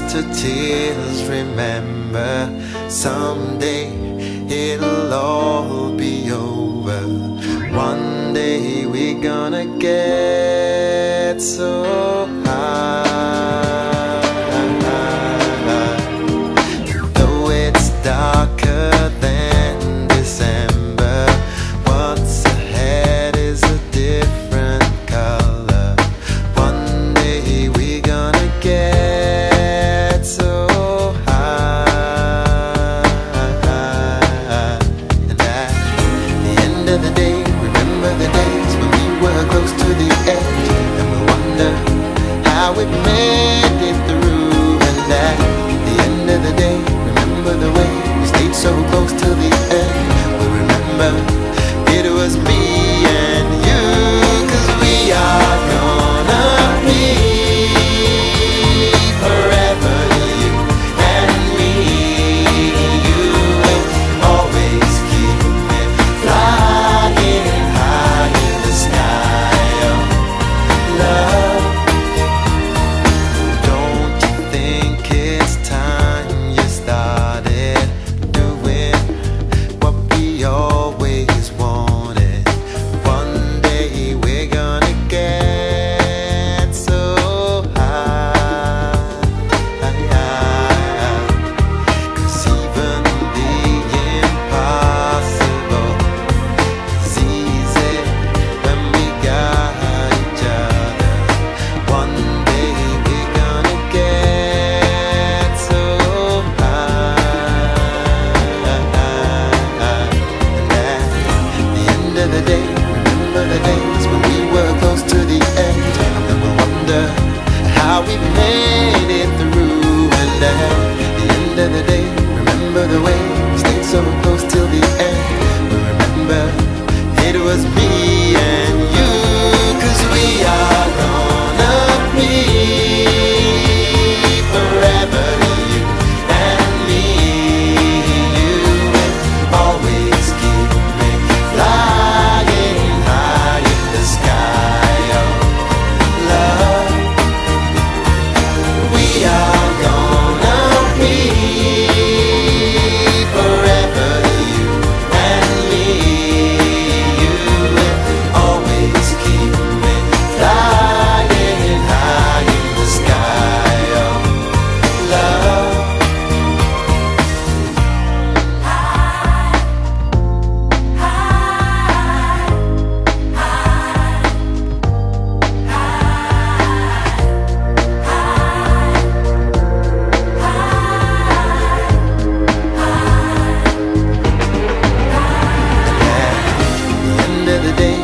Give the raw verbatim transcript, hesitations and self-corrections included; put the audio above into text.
to tears. Remember, someday it'll all be over. One day we're gonna get so high. Though it's darker than December, what's ahead is a different color. One day we're gonna get so high. And at the end of the day, remember the days when we were close to the edge, and we wonder how we made it through. And at the end of the day, remember the way we stayed so close till the end. We remember it was me and you, 'cause we are gonna be forever, you and me. You will always keep me flying high in the sky of love. Don't you think it's time you started doing what we always wanted? One day we're gonna get so high. 'Cause even the impossible is easy when we got each other. One day we're gonna get so high. And at the end of the day, remember the days when we were close to the edge, and then we'll wonder how we made it through. And at the end of the day, remember the way we stayed so close till the end. We remember it was me and you, 'cause we are gonna be forever, you and me. You will always keep me flying high in the sky of love. We are gonna be forever, you and me. You will always keep me flying high in the sky of love. At the end of the day,